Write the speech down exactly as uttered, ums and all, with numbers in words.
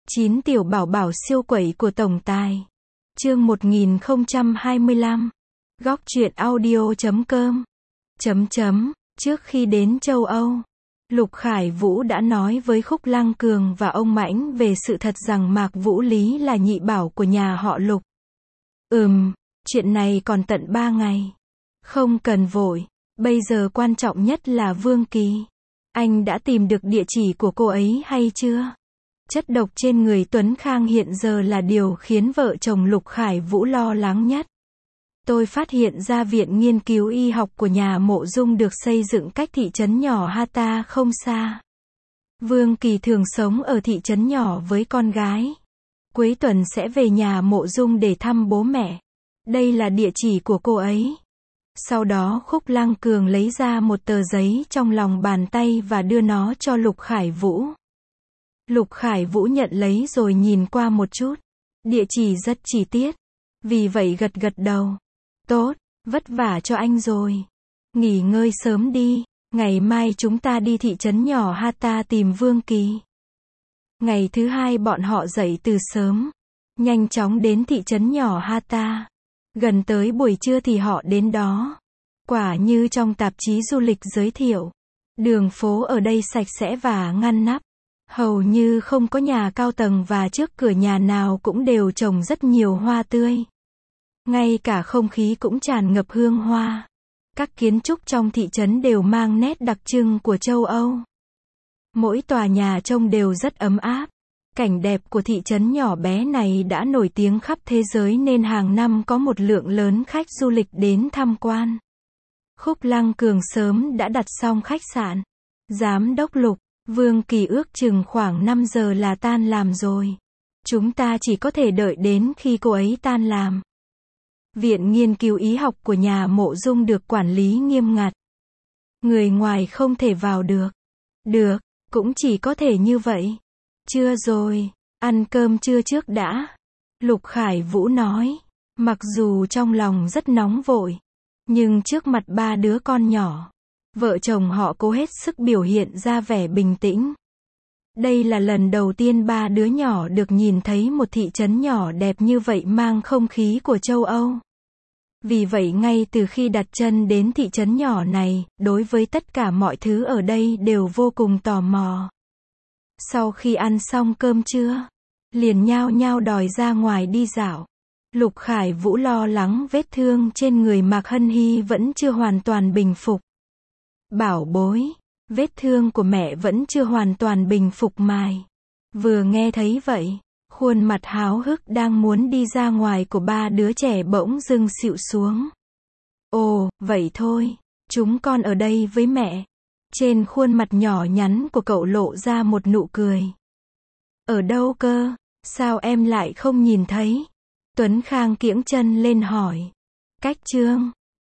chín tiểu bảo bảo siêu quẩy của tổng tài. Chương một nghìn không trăm hai mươi lăm. Góc truyện audio chấm com. Chấm chấm. Trước khi đến châu Âu, Lục Khải Vũ đã nói với Khúc Lăng Cường và ông Mãnh về sự thật rằng Mạc Vũ Lý là nhị bảo của nhà họ Lục. Ừm, chuyện này còn tận ba ngày. Không cần vội, bây giờ quan trọng nhất là Vương Kỳ. Anh đã tìm được địa chỉ của cô ấy hay chưa? Chất độc trên người Tuấn Khang hiện giờ là điều khiến vợ chồng Lục Khải Vũ lo lắng nhất. Tôi phát hiện ra viện nghiên cứu y học của nhà Mộ Dung được xây dựng cách thị trấn nhỏ Hata không xa. Vương Kỳ thường sống ở thị trấn nhỏ với con gái. Cuối tuần sẽ về nhà Mộ Dung để thăm bố mẹ. Đây là địa chỉ của cô ấy. Sau đó Khúc Lăng Cường lấy ra một tờ giấy trong lòng bàn tay và đưa nó cho Lục Khải Vũ. Lục Khải Vũ nhận lấy rồi nhìn qua một chút. Địa chỉ rất chi tiết. Vì vậy gật gật đầu. Tốt, vất vả cho anh rồi. Nghỉ ngơi sớm đi. Ngày mai chúng ta đi thị trấn nhỏ Hata tìm Vương Kỳ. Ngày thứ hai bọn họ dậy từ sớm. Nhanh chóng đến thị trấn nhỏ Hata. Gần tới buổi trưa thì họ đến đó. Quả như trong tạp chí du lịch giới thiệu. Đường phố ở đây sạch sẽ và ngăn nắp. Hầu như không có nhà cao tầng và trước cửa nhà nào cũng đều trồng rất nhiều hoa tươi. Ngay cả không khí cũng tràn ngập hương hoa. Các kiến trúc trong thị trấn đều mang nét đặc trưng của châu Âu. Mỗi tòa nhà trông đều rất ấm áp. Cảnh đẹp của thị trấn nhỏ bé này đã nổi tiếng khắp thế giới nên hàng năm có một lượng lớn khách du lịch đến tham quan. Khúc Lăng Cường sớm đã đặt xong khách sạn. Giám đốc Lục, Vương Kỳ ước chừng khoảng năm giờ là tan làm rồi. Chúng ta chỉ có thể đợi đến khi cô ấy tan làm. Viện nghiên cứu y học của nhà Mộ Dung được quản lý nghiêm ngặt. Người ngoài không thể vào được. Được, cũng chỉ có thể như vậy. Chưa rồi, ăn cơm trưa trước đã. Lục Khải Vũ nói. Mặc dù trong lòng rất nóng vội. Nhưng trước mặt ba đứa con nhỏ, vợ chồng họ cố hết sức biểu hiện ra vẻ bình tĩnh. Đây là lần đầu tiên ba đứa nhỏ được nhìn thấy một thị trấn nhỏ đẹp như vậy mang không khí của châu Âu. Vì vậy ngay từ khi đặt chân đến thị trấn nhỏ này, đối với tất cả mọi thứ ở đây đều vô cùng tò mò. Sau khi ăn xong cơm trưa, liền nhao nhao đòi ra ngoài đi dạo. Lục Khải Vũ lo lắng vết thương trên người Mạc Hân Hy vẫn chưa hoàn toàn bình phục. Bảo bối, vết thương của mẹ vẫn chưa hoàn toàn bình phục mài. Vừa nghe thấy vậy, khuôn mặt háo hức đang muốn đi ra ngoài của ba đứa trẻ bỗng dưng xịu xuống. Ồ, vậy thôi, chúng con ở đây với mẹ. Trên khuôn mặt nhỏ nhắn của cậu lộ ra một nụ cười. Ở đâu cơ? Sao em lại không nhìn thấy? Tuấn Khang kiễng chân lên hỏi. Cách Trương,